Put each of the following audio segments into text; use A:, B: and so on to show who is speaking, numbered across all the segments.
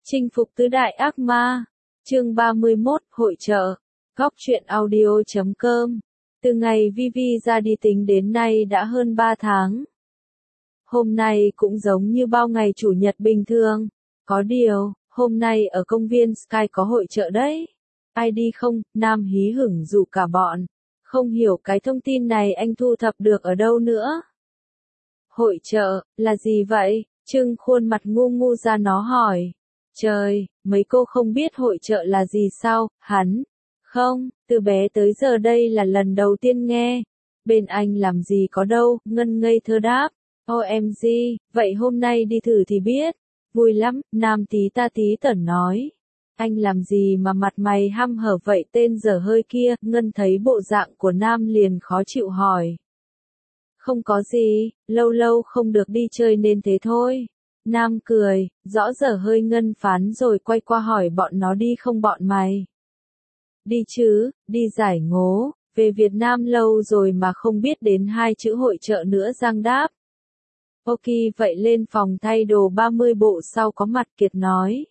A: Chinh phục tứ đại ác ma. Chương 31, hội chợ. Góc truyện audio.com. Từ ngày Vivi ra đi tính đến nay đã hơn 3 tháng. Hôm nay cũng giống như bao ngày chủ nhật bình thường. Có điều, hôm nay ở công viên Sky có hội chợ đấy. Ai đi không? Nam hí hửng rủ cả bọn. Không hiểu cái thông tin này anh thu thập được ở đâu nữa. Hội chợ, là gì vậy? Trưng khuôn mặt ngu ngu ra nó hỏi. Trời, mấy cô không biết hội chợ là gì sao? Hắn. Không, từ bé tới giờ đây là lần đầu tiên nghe. Bên anh làm gì có đâu, Ngân ngây thơ đáp. OMG, vậy hôm nay đi thử thì biết. Vui lắm, Nam tí ta tí tẩn nói. Anh làm gì mà mặt mày hăm hở vậy tên dở hơi kia? Ngân thấy bộ dạng của Nam liền khó chịu hỏi. Không có gì, lâu lâu không được đi chơi nên thế thôi. Nam cười, rõ dở hơi Ngân phán rồi quay qua hỏi bọn nó đi không bọn mày. Đi chứ, đi giải ngố, về Việt Nam lâu rồi mà không biết đến hai chữ hội chợ nữa. Giang đáp. Ok vậy lên phòng thay đồ 30 bộ sau có mặt. Kiệt nói.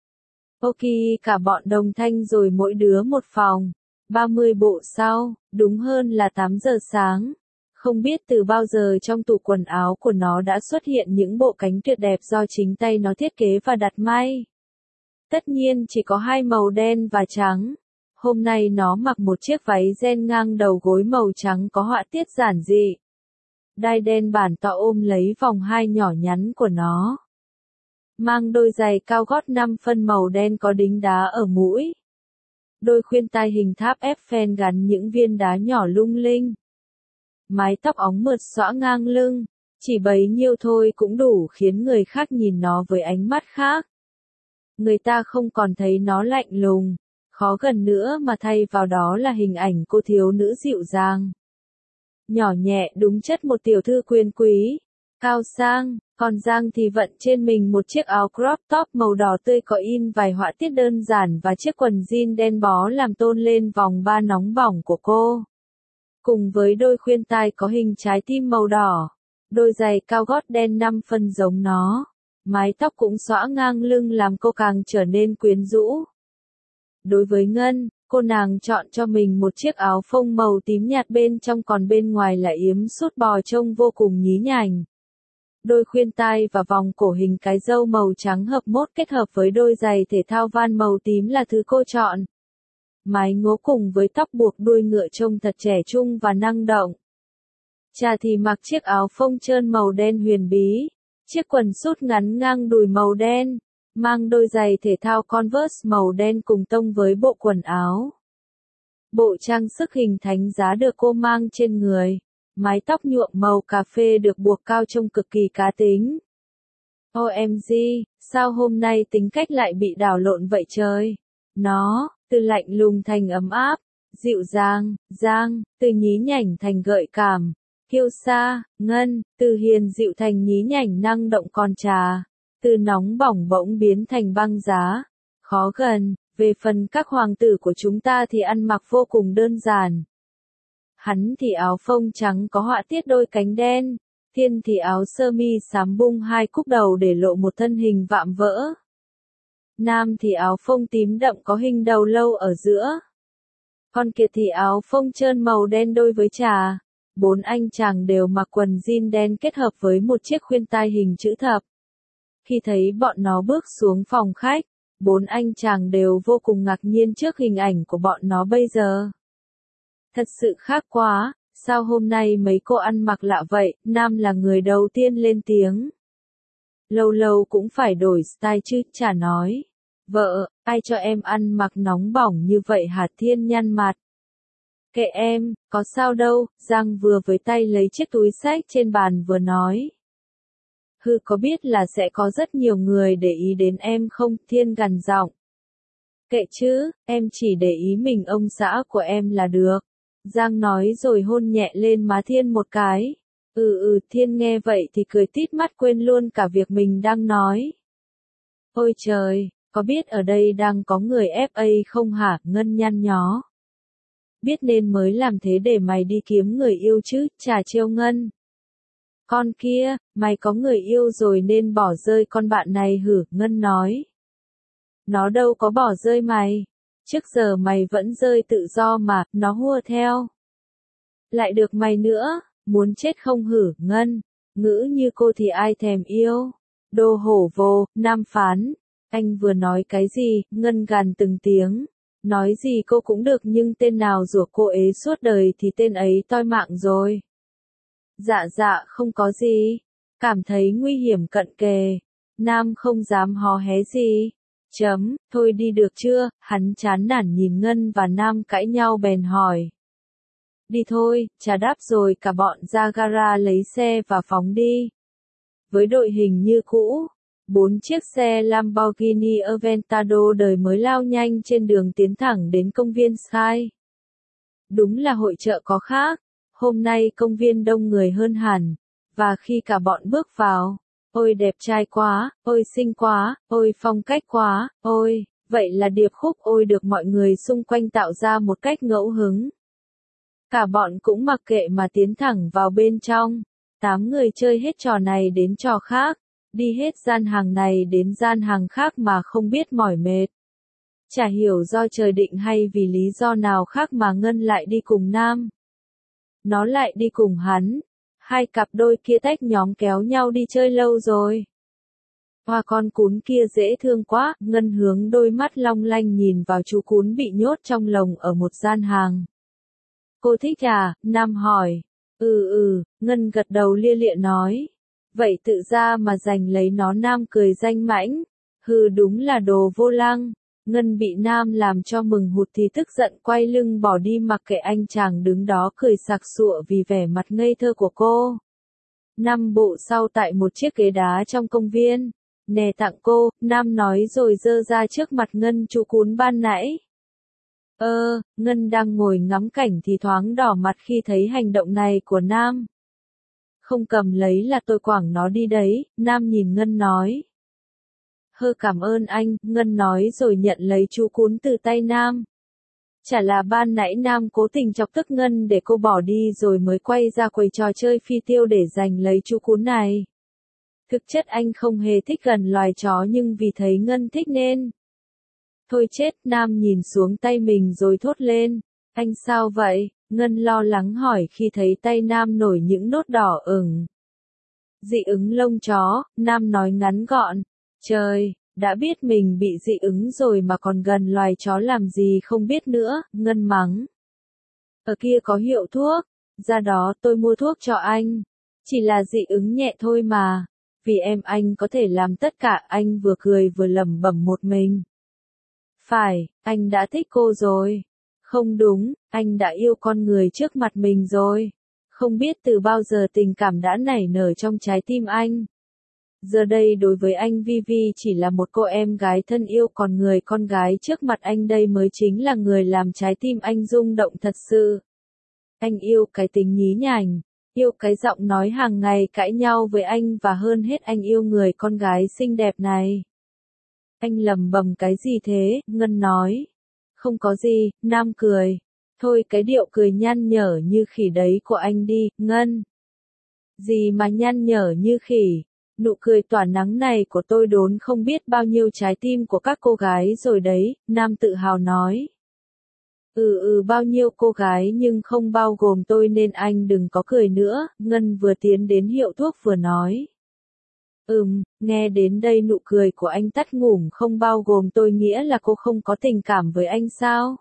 A: Ok cả bọn đồng thanh rồi mỗi đứa một phòng. 30 bộ sau, đúng hơn là 8 giờ sáng. Không biết từ bao giờ trong tủ quần áo của nó đã xuất hiện những bộ cánh tuyệt đẹp do chính tay nó thiết kế và đặt may. Tất nhiên chỉ có hai màu đen và trắng. Hôm nay nó mặc một chiếc váy ren ngang đầu gối màu trắng có họa tiết giản dị. Đai đen bản to ôm lấy vòng hai nhỏ nhắn của nó. Mang đôi giày cao gót 5 phân màu đen có đính đá ở mũi. Đôi khuyên tai hình tháp Eiffel gắn những viên đá nhỏ lung linh. Mái tóc óng mượt xõa ngang lưng, chỉ bấy nhiêu thôi cũng đủ khiến người khác nhìn nó với ánh mắt khác. Người ta không còn thấy nó lạnh lùng, khó gần nữa mà thay vào đó là hình ảnh cô thiếu nữ dịu dàng. Nhỏ nhẹ đúng chất một tiểu thư quyền quý, cao sang, còn Giang thì vận trên mình một chiếc áo crop top màu đỏ tươi có in vài họa tiết đơn giản và chiếc quần jean đen bó làm tôn lên vòng ba nóng bỏng của cô. Cùng với đôi khuyên tai có hình trái tim màu đỏ, đôi giày cao gót đen 5 phân giống nó, mái tóc cũng xõa ngang lưng làm cô càng trở nên quyến rũ. Đối với Ngân, cô nàng chọn cho mình một chiếc áo phông màu tím nhạt bên trong còn bên ngoài là yếm sút bò trông vô cùng nhí nhảnh. Đôi khuyên tai và vòng cổ hình cái râu màu trắng hợp mốt kết hợp với đôi giày thể thao van màu tím là thứ cô chọn. Mái ngố cùng với tóc buộc đuôi ngựa trông thật trẻ trung và năng động. Trà thì mặc chiếc áo phông trơn màu đen huyền bí, chiếc quần sút ngắn ngang đùi màu đen, mang đôi giày thể thao Converse màu đen cùng tông với bộ quần áo. Bộ trang sức hình thánh giá được cô mang trên người, mái tóc nhuộm màu cà phê được buộc cao trông cực kỳ cá tính. OMG, sao hôm nay tính cách lại bị đảo lộn vậy trời? Nó, từ lạnh lùng thành ấm áp, dịu dàng, từ nhí nhảnh thành gợi cảm, kiêu sa, Ngân, từ hiền dịu thành nhí nhảnh năng động còn Trà, từ nóng bỏng bỗng biến thành băng giá, khó gần. Về phần các hoàng tử của chúng ta thì ăn mặc vô cùng đơn giản. Hắn thì áo phông trắng có họa tiết đôi cánh đen, Thiên thì áo sơ mi xám bung hai cúc đầu để lộ một thân hình vạm vỡ. Nam thì áo phông tím đậm có hình đầu lâu ở giữa. Còn Kiệt thì áo phông trơn màu đen đôi với Trà. Bốn anh chàng đều mặc quần jean đen kết hợp với một chiếc khuyên tai hình chữ thập. Khi thấy bọn nó bước xuống phòng khách, bốn anh chàng đều vô cùng ngạc nhiên trước hình ảnh của bọn nó bây giờ. Thật sự khác quá, sao hôm nay mấy cô ăn mặc lạ vậy? Nam là người đầu tiên lên tiếng. Lâu lâu cũng phải đổi style chứ, Trà nói. Vợ, ai cho em ăn mặc nóng bỏng như vậy hả? Thiên nhăn mặt. Kệ em, có sao đâu, Giang vừa với tay lấy chiếc túi xách trên bàn vừa nói. Hừ có biết là sẽ có rất nhiều người để ý đến em không? Thiên gằn giọng. Kệ chứ, em chỉ để ý mình ông xã của em là được. Giang nói rồi hôn nhẹ lên má Thiên một cái. Thiên nghe vậy thì cười tít mắt quên luôn cả việc mình đang nói. Ôi trời, có biết ở đây đang có người FA không hả? Ngân nhăn nhó. Biết nên mới làm thế để mày đi kiếm người yêu chứ, Trà trêu Ngân. Con kia, mày có người yêu rồi nên bỏ rơi con bạn này hử? Ngân nói. Nó đâu có bỏ rơi mày. Trước giờ mày vẫn rơi tự do mà, nó hùa theo. Lại được mày nữa, muốn chết không hử, Ngân. Ngữ như cô thì ai thèm yêu. Đồ hổ vồ, Nam phán. Anh vừa nói cái gì, Ngân gằn từng tiếng. Nói gì cô cũng được nhưng tên nào rủa cô ấy suốt đời thì tên ấy toi mạng rồi. Dạ dạ không có gì. Cảm thấy nguy hiểm cận kề. Nam không dám hò hé gì. Thôi đi được chưa, hắn chán nản nhìn Ngân và Nam cãi nhau bèn hỏi. Đi thôi, trà đáp rồi cả bọn ra gara lấy xe và phóng đi. Với đội hình như cũ, 4 chiếc xe Lamborghini Aventador đời mới lao nhanh trên đường tiến thẳng đến công viên Sky. Đúng là hội chợ có khác, hôm nay công viên đông người hơn hẳn, và khi cả bọn bước vào, ôi đẹp trai quá, ôi xinh quá, ôi phong cách quá, ôi, vậy là điệp khúc ôi được mọi người xung quanh tạo ra một cách ngẫu hứng. Cả bọn cũng mặc kệ mà tiến thẳng vào bên trong. 8 người chơi hết trò này đến trò khác, đi hết gian hàng này đến gian hàng khác mà không biết mỏi mệt. Chả hiểu do trời định hay vì lý do nào khác mà Ngân lại đi cùng Nam. Nó lại đi cùng hắn. Hai cặp đôi kia tách nhóm kéo nhau đi chơi lâu rồi. Hoa con cún kia dễ thương quá, Ngân hướng đôi mắt long lanh nhìn vào chú cún bị nhốt trong lồng ở một gian hàng. Cô thích à? Nam hỏi. Ngân gật đầu lia lịa nói. Vậy tự ra mà giành lấy nó. Nam cười danh mãnh. Đúng là đồ vô lăng. Ngân bị Nam làm cho mừng hụt thì tức giận quay lưng bỏ đi mặc kệ anh chàng đứng đó cười sặc sụa vì vẻ mặt ngây thơ của cô. 5 bộ sau tại một chiếc ghế đá trong công viên. Nè tặng cô, Nam nói rồi giơ ra trước mặt Ngân chú cún ban nãy. Ngân đang ngồi ngắm cảnh thì thoáng đỏ mặt khi thấy hành động này của Nam. Không cầm lấy là tôi quẳng nó đi đấy, Nam nhìn Ngân nói. Cảm ơn anh, Ngân nói rồi nhận lấy chú cún từ tay Nam. Chả là ban nãy Nam cố tình chọc tức Ngân để cô bỏ đi rồi mới quay ra quầy trò chơi phi tiêu để giành lấy chú cún này. Thực chất anh không hề thích gần loài chó nhưng vì thấy Ngân thích nên. Thôi chết, Nam nhìn xuống tay mình rồi thốt lên. Anh sao vậy? Ngân lo lắng hỏi khi thấy tay Nam nổi những nốt đỏ ửng. Dị ứng lông chó, Nam nói ngắn gọn. Trời, đã biết mình bị dị ứng rồi mà còn gần loài chó làm gì không biết nữa, Ngân mắng. Ở kia có hiệu thuốc, ra đó tôi mua thuốc cho anh. Chỉ là dị ứng nhẹ thôi mà. Vì em anh có thể làm tất cả, anh vừa cười vừa lẩm bẩm một mình. Phải, anh đã thích cô rồi. Không đúng, anh đã yêu con người trước mặt mình rồi. Không biết từ bao giờ tình cảm đã nảy nở trong trái tim anh. Giờ đây đối với anh Vivi chỉ là một cô em gái thân yêu, còn người con gái trước mặt anh đây mới chính là người làm trái tim anh rung động thật sự. Anh yêu cái tính nhí nhảnh, yêu cái giọng nói hàng ngày cãi nhau với anh và hơn hết anh yêu người con gái xinh đẹp này. Anh lẩm bẩm cái gì thế? Ngân nói. Không có gì, Nam cười. Thôi cái điệu cười nhăn nhở như khỉ đấy của anh đi, Ngân. Gì mà nhăn nhở như khỉ? Nụ cười tỏa nắng này của tôi đốn không biết bao nhiêu trái tim của các cô gái rồi đấy, Nam tự hào nói. Bao nhiêu cô gái nhưng không bao gồm tôi nên anh đừng có cười nữa, Ngân vừa tiến đến hiệu thuốc vừa nói. Nghe đến đây nụ cười của anh tắt ngủm, không bao gồm tôi nghĩa là cô không có tình cảm với anh sao?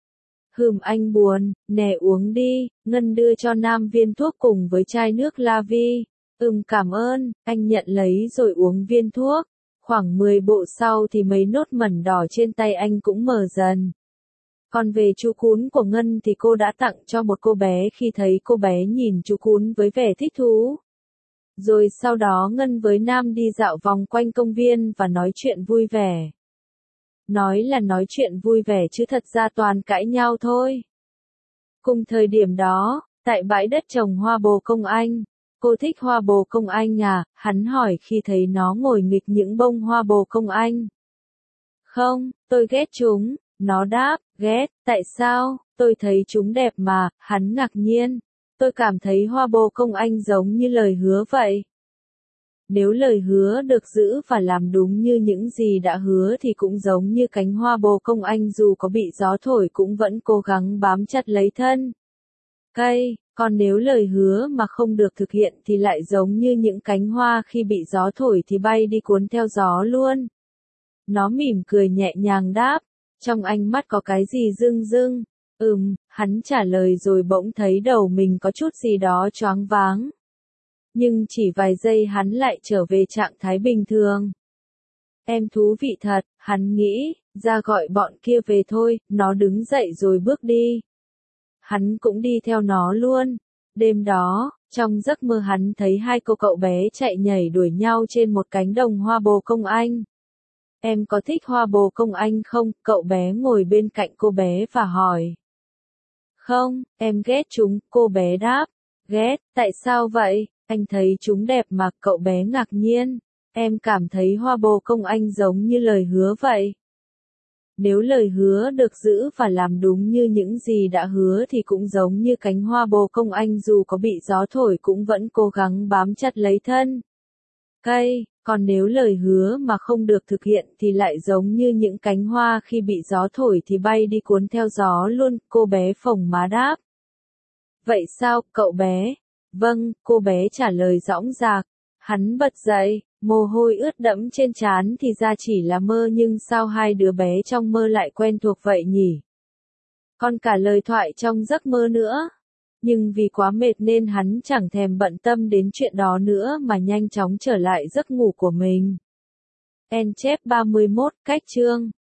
A: Anh buồn, nè uống đi, Ngân đưa cho Nam viên thuốc cùng với chai nước La Vi. Cảm ơn, anh nhận lấy rồi uống viên thuốc. Khoảng 10 bộ sau thì mấy nốt mẩn đỏ trên tay anh cũng mờ dần. Còn về chú cún của Ngân thì cô đã tặng cho một cô bé khi thấy cô bé nhìn chú cún với vẻ thích thú. Rồi sau đó Ngân với Nam đi dạo vòng quanh công viên và nói chuyện vui vẻ. Nói là nói chuyện vui vẻ chứ thật ra toàn cãi nhau thôi. Cùng thời điểm đó, tại bãi đất trồng hoa bồ công anh. Cô thích hoa bồ công anh à? Hắn hỏi khi thấy nó ngồi nghịch những bông hoa bồ công anh. Không, tôi ghét chúng. Nó đáp, ghét, tại sao? Tôi thấy chúng đẹp mà, hắn ngạc nhiên. Tôi cảm thấy hoa bồ công anh giống như lời hứa vậy. Nếu lời hứa được giữ và làm đúng như những gì đã hứa thì cũng giống như cánh hoa bồ công anh, dù có bị gió thổi cũng vẫn cố gắng bám chặt lấy thân cây, còn nếu lời hứa mà không được thực hiện thì lại giống như những cánh hoa khi bị gió thổi thì bay đi cuốn theo gió luôn. Nó mỉm cười nhẹ nhàng đáp, trong ánh mắt có cái gì rưng rưng. Hắn trả lời rồi bỗng thấy đầu mình có chút gì đó choáng váng. Nhưng chỉ vài giây hắn lại trở về trạng thái bình thường. Em thú vị thật, hắn nghĩ, ra gọi bọn kia về thôi, nó đứng dậy rồi bước đi. Hắn cũng đi theo nó luôn. Đêm đó, trong giấc mơ hắn thấy hai cô cậu bé chạy nhảy đuổi nhau trên một cánh đồng hoa bồ công anh. Em có thích hoa bồ công anh không? Cậu bé ngồi bên cạnh cô bé và hỏi. Không, em ghét chúng, cô bé đáp. Ghét, tại sao vậy? Anh thấy chúng đẹp mà. Cậu bé ngạc nhiên. Em cảm thấy hoa bồ công anh giống như lời hứa vậy. Nếu lời hứa được giữ và làm đúng như những gì đã hứa thì cũng giống như cánh hoa bồ công anh, dù có bị gió thổi cũng vẫn cố gắng bám chặt lấy thân cây, còn nếu lời hứa mà không được thực hiện thì lại giống như những cánh hoa khi bị gió thổi thì bay đi cuốn theo gió luôn. Cô bé phồng má đáp. Vậy sao, cậu bé? Vâng, cô bé trả lời dõng dạc. Hắn bật dậy, mồ hôi ướt đẫm trên trán, thì ra chỉ là mơ, nhưng sao hai đứa bé trong mơ lại quen thuộc vậy nhỉ? Còn cả lời thoại trong giấc mơ nữa. Nhưng vì quá mệt nên hắn chẳng thèm bận tâm đến chuyện đó nữa mà nhanh chóng trở lại giấc ngủ của mình. En chép 31, cách chương